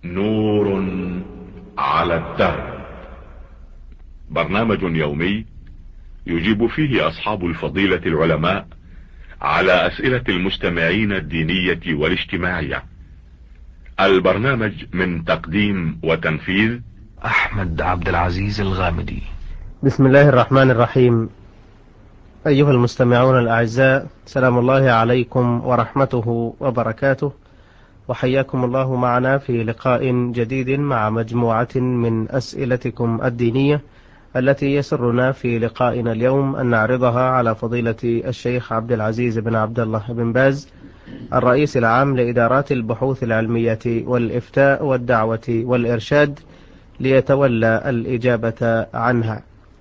نور على الدرب. برنامج يومي يجيب فيه أصحاب الفضيلة العلماء على أسئلة المستمعين الدينية والاجتماعية. البرنامج من تقديم وتنفيذ أحمد عبد العزيز الغامدي. بسم الله الرحمن الرحيم. أيها المستمعون الأعزاء، سلام الله عليكم ورحمته وبركاته، وحياكم الله معنا في لقاء جديد مع مجموعة من أسئلتكم الدينية التي يسرنا في لقائنا اليوم أن نعرضها على فضيلة الشيخ عبد العزيز بن عبد الله بن باز، الرئيس العام لإدارات البحوث العلمية والإفتاء والدعوة والإرشاد، ليتولى الإجابة عنها.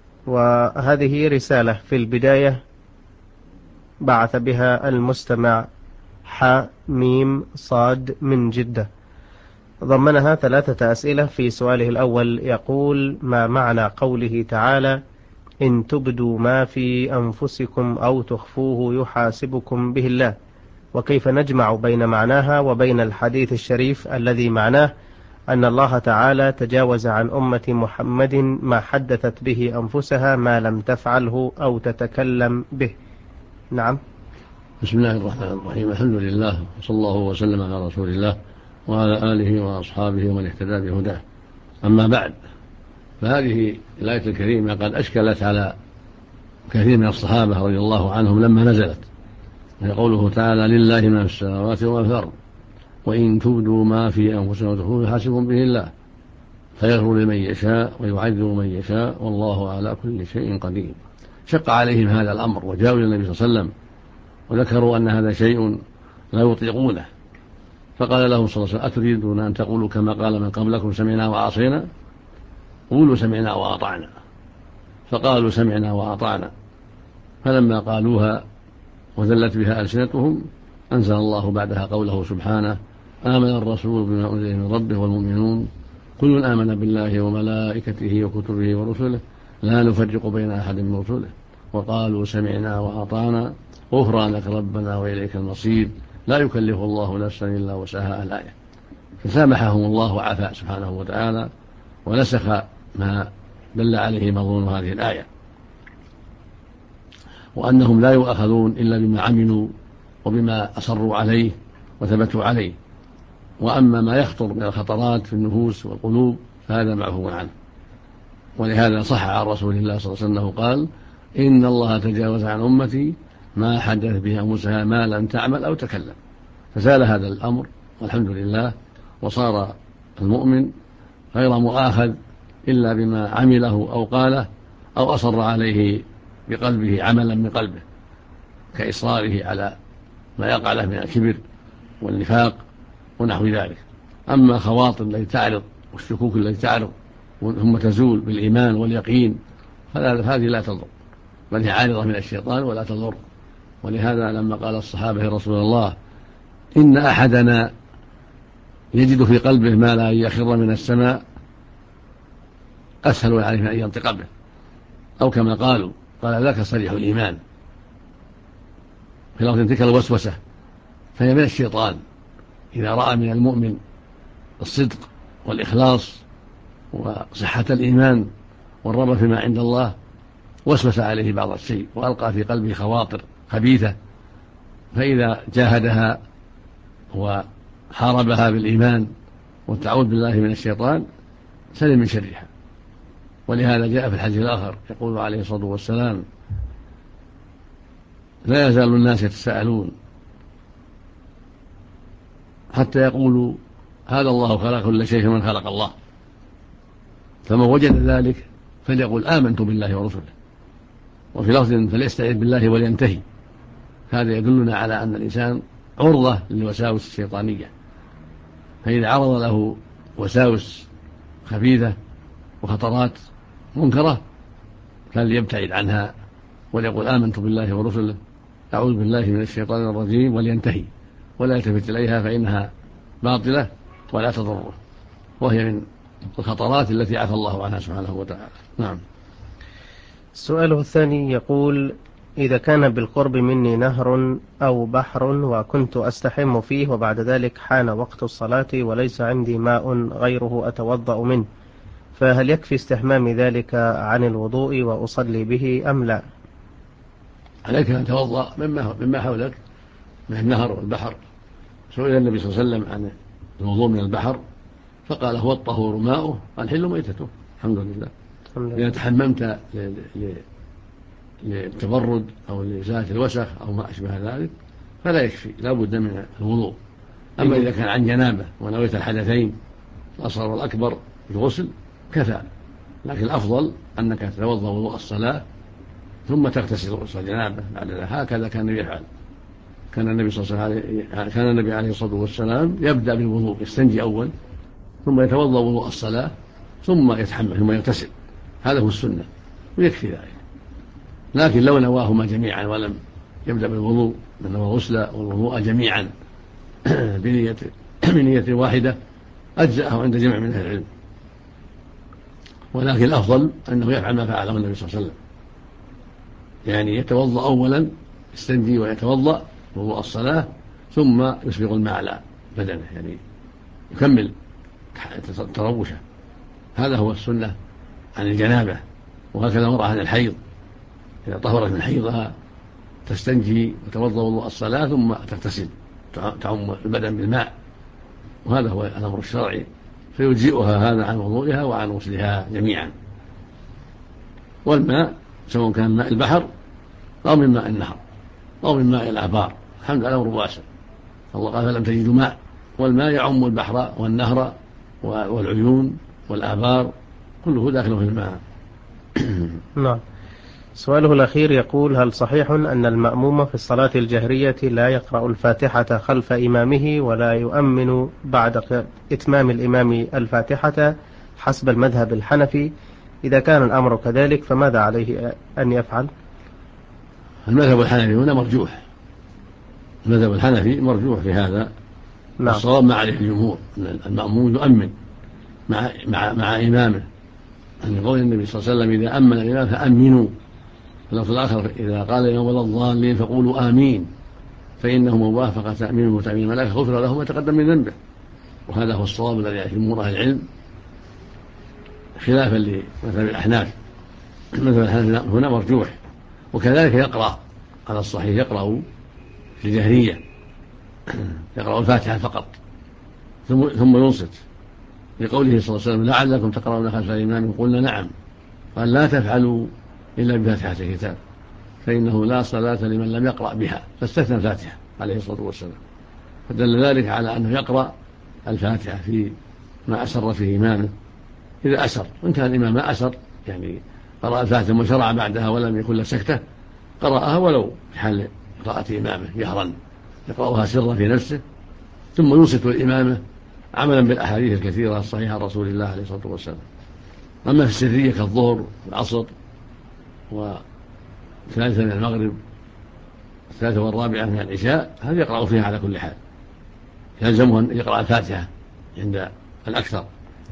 وهذه رسالة في البداية بعث بها المستمع حميم صاد من جدة، ضمنها 3 أسئلة. في سؤاله الأول يقول: ما معنى قوله تعالى: إن تبدوا ما في أنفسكم أو تخفوه يحاسبكم به الله؟ وكيف نجمع بين معناها وبين الحديث الشريف الذي معناه أن الله تعالى تجاوز عن أمة محمد ما حدثت به أنفسها ما لم تفعله أو تتكلم به؟ نعم. بسم الله الرحمن الرحيم. الحمد لله، وصلى الله وسلم على رسول الله وعلى آله وأصحابه ومن اهتدى بهداه. أما بعد، فهذه الآية الكريمة قد أشكلت على كثير من الصحابة رضي الله عنهم لما نزلت، وهي قوله تعالى: لله ما في السماوات وما في الأرض وإن تبدوا ما في أنفسكم وتخفوه يحاسبكم به الله فيغفر لمن يشاء ويعذب من يشاء والله على كل شيء قدير. شق عليهم هذا الأمر وجاءوا إلى النبي صلى الله عليه وسلم وذكروا أن هذا شيء لا يطيقونه، فقال لهم صلى الله عليه وسلم: أتريدون أن تقولوا كما قال من قبلكم سمعنا وعصينا؟ قولوا سمعنا وأطعنا. فقالوا سمعنا وأطعنا، فلما قالوها وذلت بها ألسنتهم أنزل الله بعدها قوله سبحانه: آمن الرسول بما أنزل من ربه والمؤمنون كل آمن بالله وملائكته وكتبه ورسله لا نفرق بين أحد من رسله وقالوا سمعنا وأطعنا غفرانك ربنا وإليك المصير لا يكلف الله نفسا إلا وسعها. الآية. فسامحهم الله وعفى سبحانه وتعالى ونسخ ما دل عليه مضمون هذه الآية، وأنهم لا يؤاخذون إلا بما عملوا وبما أصروا عليه وثبتوا عليه، وأما ما يخطر من الخطرات في النفوس والقلوب فهذا معفو عنه. ولهذا صح عن رسول الله صلى الله عليه وسلم أنه قال: إن الله تجاوز عن أمتي ما حدث به أنفسها ما لم تعمل أو تكلم. فزال هذا الأمر والحمد لله، وصار المؤمن غير مؤاخذ إلا بما عمله أو قاله أو أصر عليه بقلبه عملا من قلبه، كإصراره على ما يقع له من الكبر والنفاق ونحو ذلك. أما خواطر التي تعرض والشكوك التي تعرض ثم تزول بالإيمان واليقين فهذه لا تضر، بل هي عارضة من الشيطان ولا تضر. ولهذا لما قال الصحابة: يا رسول الله، إن أحدنا يجد في قلبه ما لا يخر من السماء أسهل عليه من أن ينطق به، أو كما قالوا قال: ذاك صريح الإيمان. في لفظ تلك الوسوسة فهي من الشيطان، إذا رأى من المؤمن الصدق والإخلاص وصحة الإيمان والرغبة فيما عند الله وسوس عليه بعض الشيء وألقى في قلبه خواطر خبيثة، فإذا جاهدها وحاربها بالإيمان والتعوذ بالله من الشيطان سلم من شرها. ولهذا جاء في الحديث الآخر يقول عليه الصلاة والسلام: لا يزال الناس يتساءلون حتى يقولوا هذا الله خلق كل شيء من خلق الله، فمن وجد ذلك فليقول آمنت بالله ورسله، وفي لفظ فليستعذ بالله ولينتهي. هذا يدلنا على أن الإنسان عرضة للوساوس الشيطانية، فإذا عرض له وساوس خبيثة وخطرات منكرة فليبتعد عنها وليقول آمنت بالله ورسله، أعوذ بالله من الشيطان الرجيم، ولينتهي ولا يلتفت إليها فإنها باطلة ولا تضره، وهي من الخطرات التي عفى الله عنها سبحانه وتعالى. نعم. السؤال الثاني يقول: إذا كان بالقرب مني نهر أو بحر وكنت أستحم فيه وبعد ذلك حان وقت الصلاة وليس عندي ماء غيره أتوضأ منه، فهل يكفي استحمام ذلك عن الوضوء وأصلي به أم لا؟ عليك أن تتوضأ مما حولك من النهر والبحر. سئل النبي صلى الله عليه وسلم عن الوضوء من البحر فقال هو الطهور ماؤه والحل ميتته. الحمد لله. إذا تحممت للتبرد أو لإزالة الوسخ أو ما أشبه ذلك فلا يكفي، لا بد من الوضوء. أما إذا كان عن جنابة ونويت الحدثين الأصغر والأكبر بالغسل كفى، لكن الأفضل أنك تتوضأ وضوء الصلاة ثم تغتسل غسل الجنابة بعد ذلك. هكذا كان النبي يفعل. كان النبي عليه الصلاة والسلام يبدأ بالوضوء، يستنجي أول ثم يتوضأ وضوء الصلاة ثم يتحمل ثم يغتسل. هذا هو السنة ويكفي ذلك. لكن لو نواهما جميعا ولم يبدأ بالوضوء نوى غسل والوضوء جميعا بنية واحدة أجزأه عند جمع من أهل العلم، ولكن الأفضل أنه يفعل ما فعله النبي صلى الله عليه وسلم، يعني يتوضأ أولا يستنجي ويتوضأ وضوء الصلاة ثم يسبغ الماء على بدنه، يعني يكمل تروشه. هذا هو السنة عن الجنابة. وهكذا المرأة عن الحيض إذا طهرت من حيضها تستنجي وتوضأ وضوء الصلاة ثم تغتسل تعم البدن بالماء، وهذا هو الأمر الشرعي، فيجزئها هذا عن وضوئها وعن غسلها جميعا. والماء سواء كان ماء البحر أو من ماء النهر أو من ماء الآبار، الحمد لله أمر واسع. الله قال فلم تجدوا ماء، والماء يعم البحر والنهر والعيون والآبار كله داخل في الماء. نعم. سؤاله الأخير يقول: هل صحيح أن المأموم في الصلاة الجهرية لا يقرأ الفاتحة خلف إمامه ولا يؤمن بعد إتمام الإمام الفاتحة حسب المذهب الحنفي؟ إذا كان الأمر كذلك فماذا عليه أن يفعل؟ المذهب الحنفي هنا مرجوح، المذهب الحنفي مرجوح في هذا. نعم. الصواب ما عليه الجمهور أن المأموم يؤمن مع إمامه، أن قول النبي صلى الله عليه وسلم إذا أمن الإمام فأمنوا، في الآخر إذا قال يوم ولا الضالين فقولوا آمين، فإنه من وافق تأمينه وتأمين الملائكة غفر له ما تقدم من ذنبه. وهذا هو الصواب الذي عليه جمهور أهل العلم، خلافا لمذهب الأحناف. مذهب الأحناف هنا مرجوح. وكذلك يقرأ على الصحيح، يقرأ في الجهرية، يقرأ الفاتحة فقط ثم ينصت، لقوله صلى الله عليه وسلم لعلكم تقرؤون خلف الإمام، قلنا نعم، قال لا تفعلوا إلا بفاتحة الكتاب فإنه لا صلاة لمن لم يقرأ بها، فاستثنى الفاتحة عليه الصلاة والسلام. فدل ذلك على أنه يقرأ الفاتحة في ما أسر فيه إمامه إذا أسر. وإن كان الإمام ما أسر، يعني قرأ الفاتحة ثم شرع بعدها ولم يكن له سكتة، قرأها ولو في حال قراءة إمامه جهرا، يقرأها سرا في نفسه ثم ينصت الإمامة عملا بالأحاديث الكثيرة الصحيحة عن رسول الله عليه الصلاة والسلام. أما في السرية كالظهر والعصر والثالثة من المغرب والثالثة والرابعة من العشاء، هذا يقرأ فيها على كل حال، يلزمه أن يقرأ الفاتحة عند الأكثر،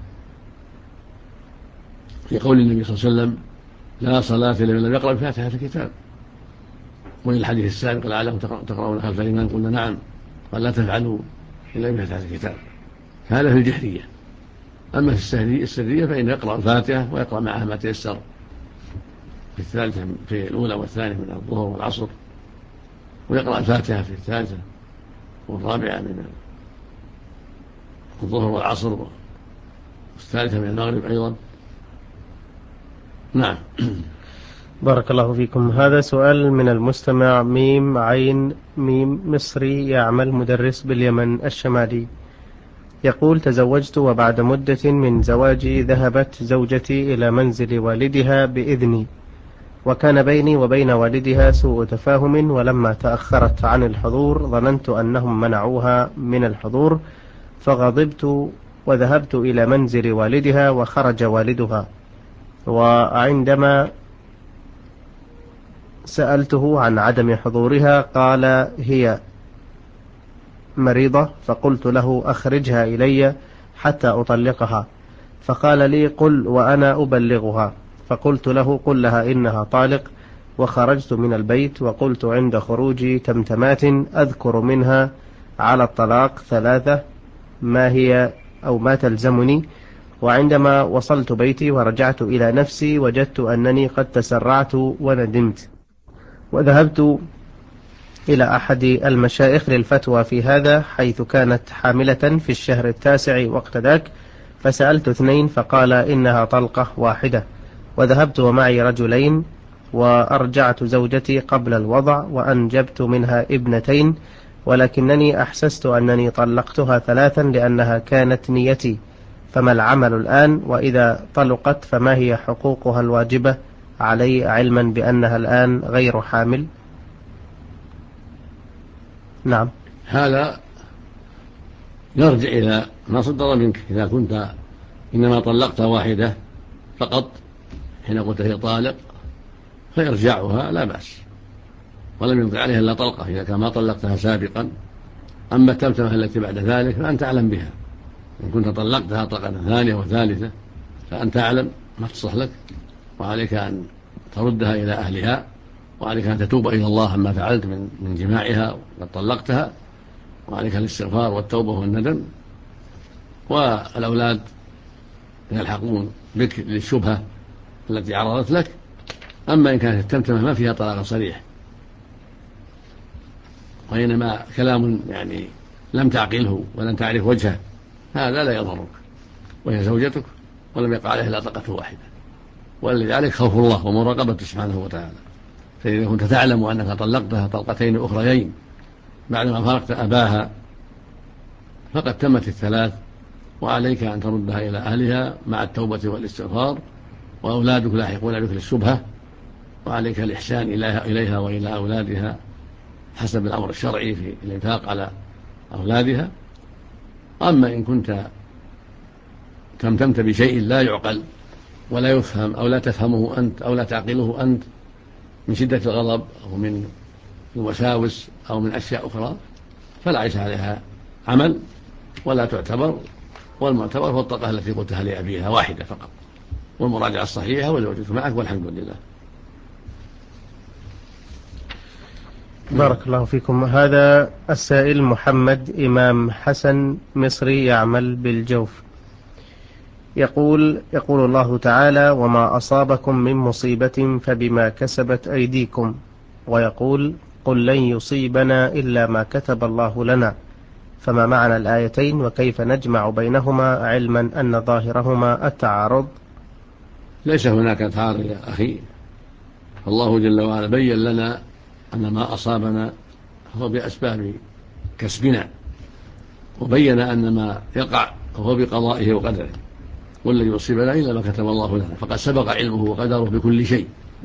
في قول النبي صلى الله عليه وسلم لا صلاة لمن لم يقرأ بفاتحة الكتاب. ومن الحديث السابق لعلكم تقرؤون خلف الإمام، قلنا نعم، قال لا تفعلوا إلا بفاتحة الكتاب. هذا في الجهرية. أما في السرية فإنه يقرأ الفاتحة ويقرأ معها ما تيسر في الثالثة، في الأولى والثانية من الظهر والعصر، ويقرأ الفاتحة في الثالثة والرابعة من الظهر والعصر، والثالثة من المغرب أيضا. نعم. بارك الله فيكم. هذا سؤال من المستمع ميم عين ميم مصري يعمل مدرس باليمن الشمالي، يقول: تزوجت وبعد مدة من زواجي ذهبت زوجتي إلى منزل والدها بإذني، وكان بيني وبين والدها سوء تفاهم، ولما تأخرت عن الحضور ظننت أنهم منعوها من الحضور، فغضبت وذهبت إلى منزل والدها وخرج والدها، وعندما سألته عن عدم حضورها قال هي مريضة، فقلت له أخرجها إلي حتى أطلقها، فقال لي قل وأنا أبلغها، فقلت له قل لها إنها طالق وخرجت من البيت وقلت عند خروجي تمتمات أذكر منها على الطلاق 3 ما هي أو ما تلزمني. وعندما وصلت بيتي ورجعت إلى نفسي وجدت أنني قد تسرعت وندمت، وذهبت إلى أحد المشايخ للفتوى في هذا، حيث كانت حاملة في الشهر 9 وقت ذاك، فسألت 2 فقال إنها طلقة واحدة. وذهبت ومعي رجلين وأرجعت زوجتي قبل الوضع وأنجبت منها 2، ولكنني أحسست أنني طلقتها 3 لأنها كانت نيتي. فما العمل الآن؟ وإذا طلقت فما هي حقوقها الواجبة علي، علما بأنها الآن غير حامل؟ نعم. هذا يرجع إلى ما صدر منك. إذا كنت إنما طلقت واحدة فقط حين قلت هي طالق فيرجعها لا بأس، ولم يمضي عليها إلا طلقة إذا كان ما طلقتها سابقا. أما التمتمة التي بعد ذلك فأنت أعلم بها. إن كنت طلقتها طلقة ثانية وثالثة فأنت أعلم ما تصلح لك، وعليك أن تردها إلى أهلها، وعليك أن تتوب إلى الله عما فعلت من جماعها وقد طلقتها، وعليك الاستغفار والتوبة والندم. والأولاد يلحقون بك للشبهة التي عرضت لك. أما إن كانت التمتمة ما فيها طلاق صريح وإنما كلام يعني لم تعقله ولم تعرف وجهه، هذا لا يضرك، وهي زوجتك ولم يقع عليها إلا طلقة واحدة، ولذلك خوف الله ومراقبته سبحانه وتعالى. فإذا كنت تعلم أنك طلقتها طلقتين أخريين بعدما فارقت أباها فقد تمت 3، وعليك أن تردها إلى أهلها مع التوبة والاستغفار، وأولادك لاحقون بك للشبهة، وعليك الإحسان إليها وإلى أولادها حسب الأمر الشرعي في الإنفاق على أولادها. أما إن كنت تمتمت بشيء لا يعقل ولا يفهم أو لا تفهمه أنت أو لا تعقله أنت من شدة الغضب أو من الوساوس أو من أشياء أخرى فلا ليس عليها عمل ولا تعتبر. والمعتبر هو الطلقة التي قلتها لأبيها واحدة فقط، والمراجعة الصحيحة وزوجتك معك والحمد لله. بارك الله فيكم. هذا السائل محمد إمام حسن مصري يعمل بالجوف، يقول الله تعالى: وما أصابكم من مصيبة فبما كسبت أيديكم، ويقول: قل لن يصيبنا إلا ما كتب الله لنا. فما معنى الآيتين وكيف نجمع بينهما علما أن ظاهرهما التعارض؟ ليس هناك تعارض يا أخي. الله جل وعلا بين لنا أن ما أصابنا هو بأسباب كسبنا، وبين أن ما يقع هو بقضائه وقدره. قل لن يصيبنا إلا ما كتب الله لنا، فقد سبق علمه وقدره بكل شيء،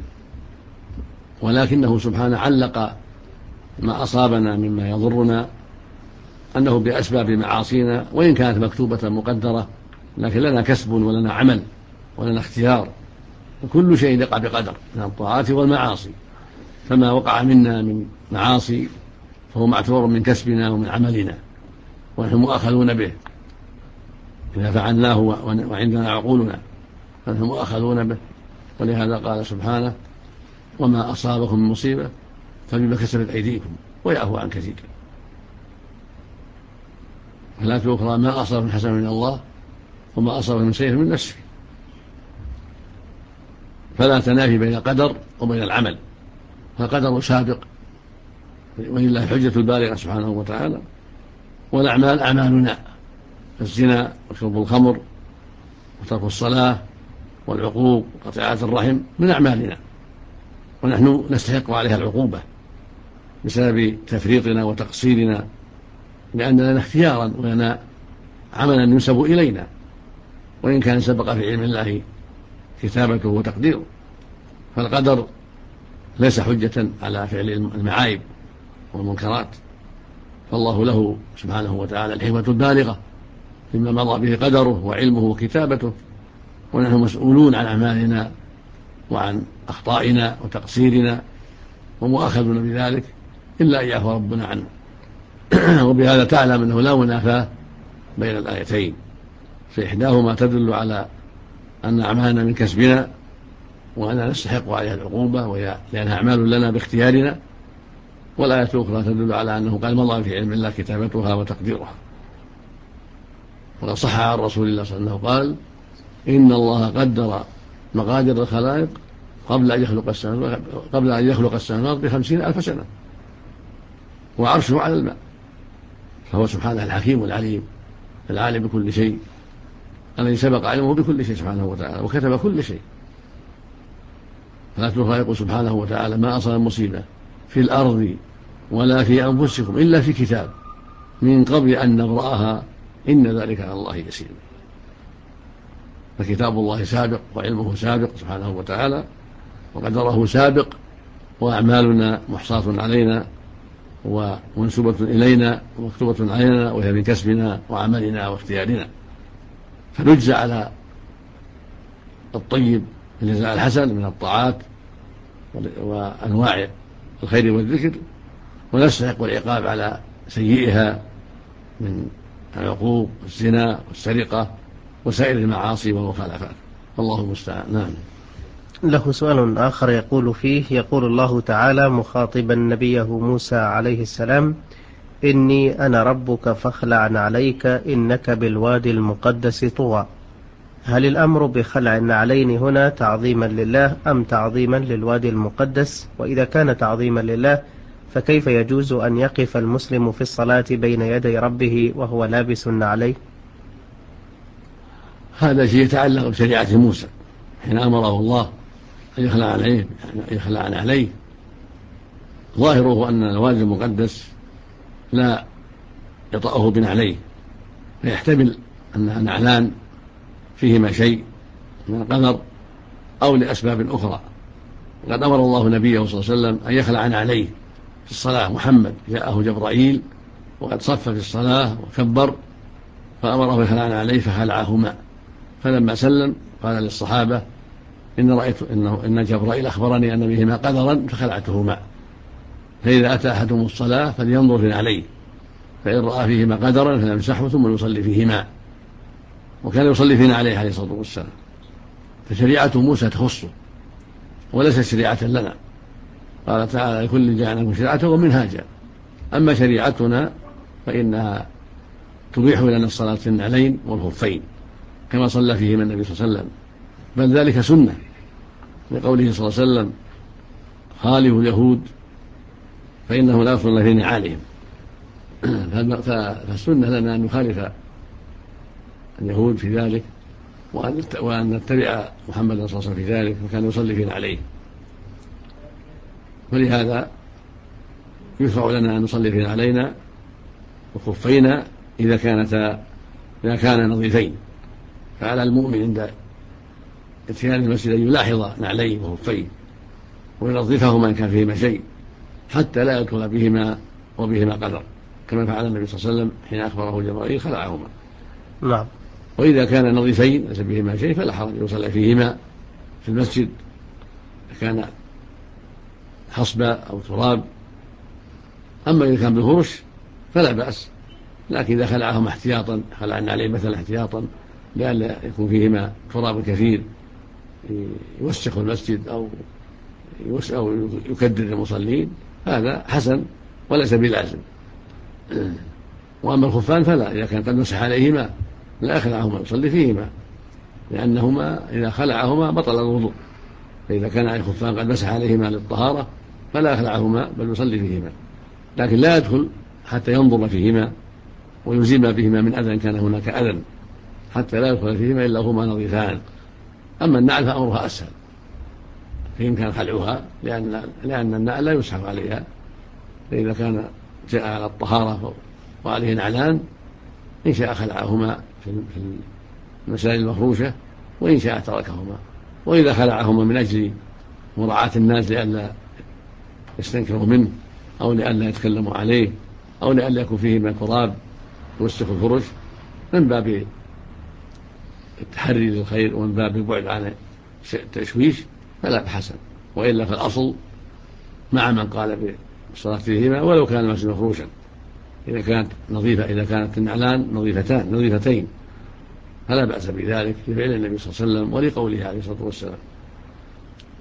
ولكنه سبحانه علق ما أصابنا مما يضرنا أنه بأسباب معاصينا، وإن كانت مكتوبة مقدرة لكن لنا كسب ولنا عمل ولنا اختيار، وكل شيء يقع بقدر من الطاعات والمعاصي. فما وقع منا من معاصي فهو معتبر من كسبنا ومن عملنا، ونحن مؤاخذون به إذا فعلناه وعندنا عقولنا فنحن مؤاخذون به. ولهذا قال سبحانه: وما أصابكم من مصيبة فبما كسبت أيديكم ويعفو عن كثير. فلا أخرى: ما أصاب من حسن من الله وما أصاب من سيئة من نفسه. فلا تنافي بين القدر وبين العمل، فالقدر سابق ولله حجة البالغة سبحانه وتعالى، والأعمال أعمالنا. الزنا وشرب الخمر وترك الصلاة والعقوق وقطيعة الرحم من أعمالنا، ونحن نستحق عليها العقوبة بسبب تفريطنا وتقصيرنا، لأن لنا اختيارا ولنا عملا ينسب إلينا، وإن كان سبق في علم الله كتابته وتقديره. فالقدر ليس حجة على فعل المعايب والمنكرات، فالله له سبحانه وتعالى الحكمة البالغة فيما مضى به قدره وعلمه وكتابته، ونحن مسؤولون عن أعمالنا وعن أخطائنا وتقصيرنا ومؤاخذون بذلك إلا أن يعفو ربنا عنه. وبهذا تعلم أنه لا منافاة بين الآيتين، فإحداهما تدل على أن أعمالنا من كسبنا وأننا نستحق عليها العقوبة، لأنها أعمال لنا باختيارنا. والآية الأخرى تدل على أنه قد مضى في علم الله كتابتها وتقديرها. وقد صح عن رسول الله صلى الله عليه وسلم قال: إن الله قدر مقادير الخلائق قبل أن يخلق السماوات ب50,000 سنة، وعرشه على الماء. فهو سبحانه الحكيم العليم العالم بكل شيء، الذي سبق علمه بكل شيء سبحانه وتعالى وكتب كل شيء. فلا الخالق سبحانه وتعالى ما أصاب مصيبة في الأرض ولا في أنفسكم إلا في كتاب من قبل أن نبرأها، إن ذلك على الله يسير. فكتاب الله سابق وعلمه سابق سبحانه وتعالى وقدره سابق، وأعمالنا محصاة علينا ومنسوبة إلينا ومكتوبة علينا، وهي من كسبنا وعملنا واختيارنا. فنجزى على الطيب الجزاء الحسن من الطاعات وأنواع الخير والذكر، ونستحق العقاب على سيئها من العقوق والزنا والسرقة وسائر المعاصي والمخالفات. والله المستعان. نعم. له سؤال آخر يقول فيه: يقول الله تعالى مخاطبا نبيه موسى عليه السلام: إني أنا ربك فاخلع عليك إنك بالوادي المقدس طوى. هل الأمر بخلع النعلين هنا تعظيما لله أم تعظيما للوادي المقدس؟ وإذا كان تعظيما لله فكيف يجوز أن يقف المسلم في الصلاة بين يدي ربه وهو لابس النعلين؟ هذا شيء يتعلق بشريعة موسى حين أمره الله أن يخلع عليه. ظاهره أن الوادي المقدس لا يطأه بنعليه، فيحتمل أنها نعلان فيهما شيء من القدر أو لأسباب أخرى. وقد أمر الله نبيه صلى الله عليه وسلم أن يخلع عليه في الصلاة. محمد جاءه جبرائيل وقد صف في الصلاة وكبر، فأمره يخلع عليه فخلعهما. فلما سلم قال للصحابة: إن جبرائيل أخبرني أن بهما قدرا فخلعتهما، فإذا أتى أحدهم الصلاة فلينظر في عليه، فإن رأى فيهما قدرا فليمسحه ثم يصلي فيهما. وكان يصلي فينا عليه عليه الصلاة والسلام. فشريعة موسى تخصه وليست شريعة لنا. قال تعالى: لكل جعلنا شريعة ومنهاجا. أما شريعتنا فإنها تبيح لنا الصلاة في النعلين والخفين كما صلى فيهما النبي صلى الله عليه وسلم، بل ذلك سنة لقوله صلى الله عليه وسلم: خالفوا اليهود فإنه لا يصلون في نعالهم. فالسنة لنا أن نخالف اليهود في ذلك، وأن نتبع محمد صلى الله عليه وسلم في ذلك، وكان يصلي فينا عليه. فلهذا يشرع لنا أن نصلي فينا علينا وخفينا إذا كان نظيفين. فعلى المؤمن عند اتيان المسجد أن يلاحظ نعليه وخفيه وينظفهما إن كان فيهما شيء، حتى لا يدخل بهما وبهما قدر، كما فعل النبي صلى الله عليه وسلم حين أخبره جبرائيل خلعهما. نعم. وإذا كان نظيفين ليس بهما شيء فلا حرج يصلي فيهما في المسجد. إذا كان حصبة أو تراب. أما إذا كان بالفرش فلا بأس، لكن إذا خلعهما احتياطا، خلعنا عليه مثلا احتياطا لئلا يكون فيهما تراب كثير يوسخ المسجد أو يكدر المصلين، هذا حسن وليس بلازم. وأما الخفان فلا، إذا كان قد مسح عليهما لا يخلعهما، يصلي فيهما، لأنهما إذا خلعهما بطل الوضوء. فإذا كان الخفان قد مسح عليهما للطهارة فلا يخلعهما بل يصلي فيهما، لكن لا يدخل حتى ينظر فيهما ويزيل بهما من أذى كان هناك أذى، حتى لا يدخل فيهما إلا هما نظيفان. أما النعل فأمرها أسهل، فيمكن خلعها لأن النعل لا يسحب عليها، فإذا كان جاء على الطهارة وعليه نعلان إن شاء خلعهما في المسائل المفروشة، وإن شاء تركهما. وإذا خلعهما من أجل مراعاة الناس لئلا يستنكروا منه أو لئلا يتكلموا عليه أو لئلا يكون فيه من تراب يوسخ الفرش، من باب التحري للخير ومن باب البعد عن التشويش فلا بحسن. وإلا فالأصل مع من قال بالصلاة فيهما ولو كان المسجد مفروشا، إذا كانت نظيفة، إذا كانت النعلان نظيفتين فلا بأس بذلك لفعل النبي صلى الله عليه وسلم ولقوله عليه الصلاة والسلام.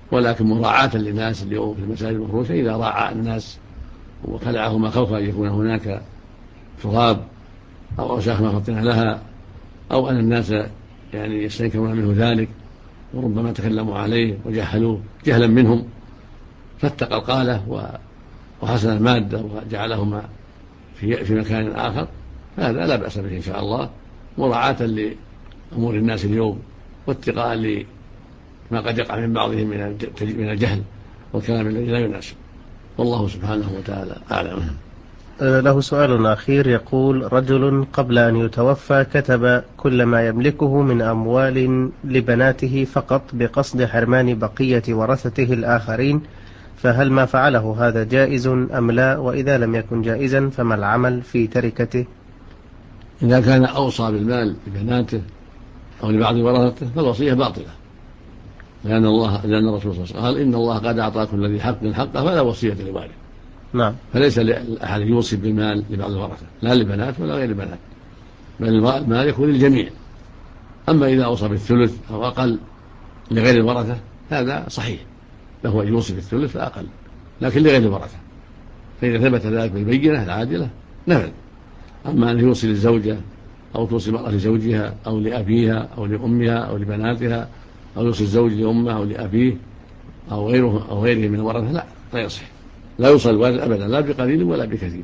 ولكن مراعاة للناس اليوم في المساجد المفروشة، إذا راعى الناس وخلعهم خوف أن يكون هناك تراب أو أوساخ مخطئة لها، أو أن الناس يعني يستنكرون منه ذلك وربما تكلموا عليه وجهلوه جهلا منهم، فاتقى القالة وحسن المادة وجعلهما في مكان آخر، هذا لا بأس به إن شاء الله، مراعاة لأمور الناس اليوم واتقاء لما قد يقع من بعضهم من الجهل والكلام الذي لا يناسب، والله سبحانه وتعالى أعلم. له سؤال أخير يقول: رجل قبل أن يتوفى كتب كل ما يملكه من أموال لبناته فقط بقصد حرمان بقية ورثته الآخرين، فهل ما فعله هذا جائز أم لا؟ وإذا لم يكن جائزا فما العمل في تركته؟ إذا كان أوصى بالمال لبناته أو لبعض ورثته فالوصية باطلة، لأن الرسول صلى الله عليه وسلم قال: إن الله قد أعطى كل ذي حق حقه فلا وصية لوارث. نعم. فليس لأحد يوصي بالمال لبعض الورثة، لا للبنات ولا غير البنات، بل المال يكون للجميع. أما إذا أوصى بالثلث أو أقل لغير الورثة هذا صحيح، له أن يوصي بالثلث فأقل، لكن لغير الورثة، فإذا ثبت ذلك بالبينة العادلة نفذ. أما أن يوصي للزوجة أو توصي المرأة لزوجها أو لأبيها أو لأمها أو لبناتها، أو يوصي الزوج لأمه أو لأبيه أو غيره من الورثة، لا يصح، لا يوصل الوارث أبدا، لا بقليل ولا بكثير،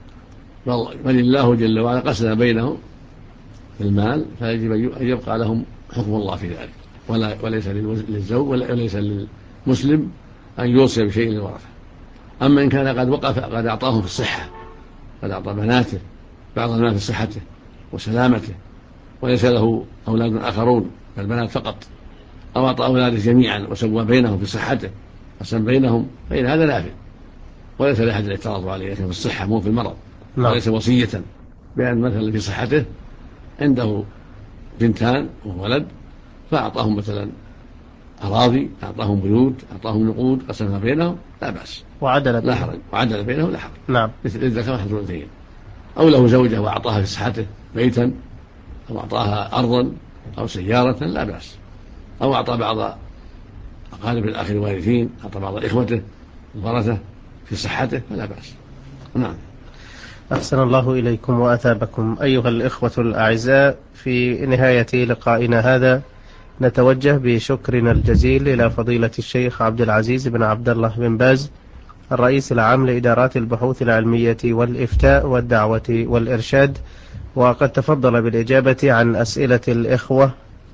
بل الله جل وعلا قسم بينهم المال، فيجب أن يبقى لهم حكم الله في ذلك، وليس للزوج وليس للمسلم أن يوصي بشيء للورثة. أما إن كان قد أعطاهم في الصحة، قد أعطى بناته بعض المال في صحته وسلامته وليس له أولاد آخرون بل بنات فقط، أو أعطى أولاده جميعا وسوى بينهم في صحته قسم بينهم، فإن هذا نافع وليس لأحد الاعتراض عليه، لكن في الصحة مو في المرض. وليس وصية بأن مثلا في صحته عنده بنتان وولد فأعطاهم مثلا أراضي، أعطاهم بيوت، أعطاهم نقود قسمها بينهم، لا بأس، لا حرج، وعدل بينهم لا حرج. نعم. مثل الذكر حظ الأنثيين. أو له زوجة وأعطاها في صحته بيتا أو أعطاها أرضا أو سيارة لا بأس، أو أعطى بعض أقارب الأخ الوارثين، أعطى بعض إخوته الورثة في صحته فلا بأس. نعم. أحسن الله إليكم وأثابكم. أيها الإخوة الأعزاء، في نهاية لقائنا هذا نتوجه بشكرنا الجزيل إلى فضيلة الشيخ عبد العزيز بن عبد الله بن باز، الرئيس العام لإدارات البحوث العلمية والإفتاء والدعوة والإرشاد، وقد تفضل بالإجابة عن أسئلة الإخوة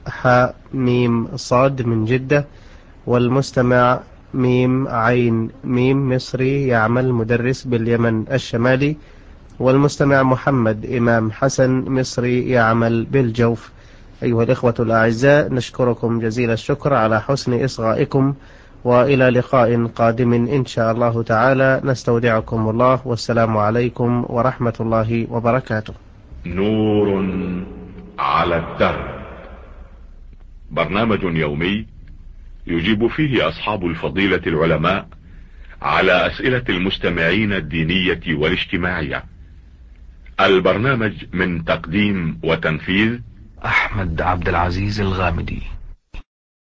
حميم صاد من جدة، والمستمع ميم عين ميم مصري يعمل مدرس باليمن الشمالي، والمستمع محمد إمام حسن مصري يعمل بالجوف. أيها الإخوة الأعزاء، نشكركم جزيل الشكر على حسن إصغائكم، وإلى لقاء قادم إن شاء الله تعالى، نستودعكم الله، والسلام عليكم ورحمة الله وبركاته. نور على الدرب، برنامج يومي يجيب فيه أصحاب الفضيلة العلماء على أسئلة المستمعين الدينية والاجتماعية. البرنامج من تقديم وتنفيذ أحمد عبد العزيز الغامدي.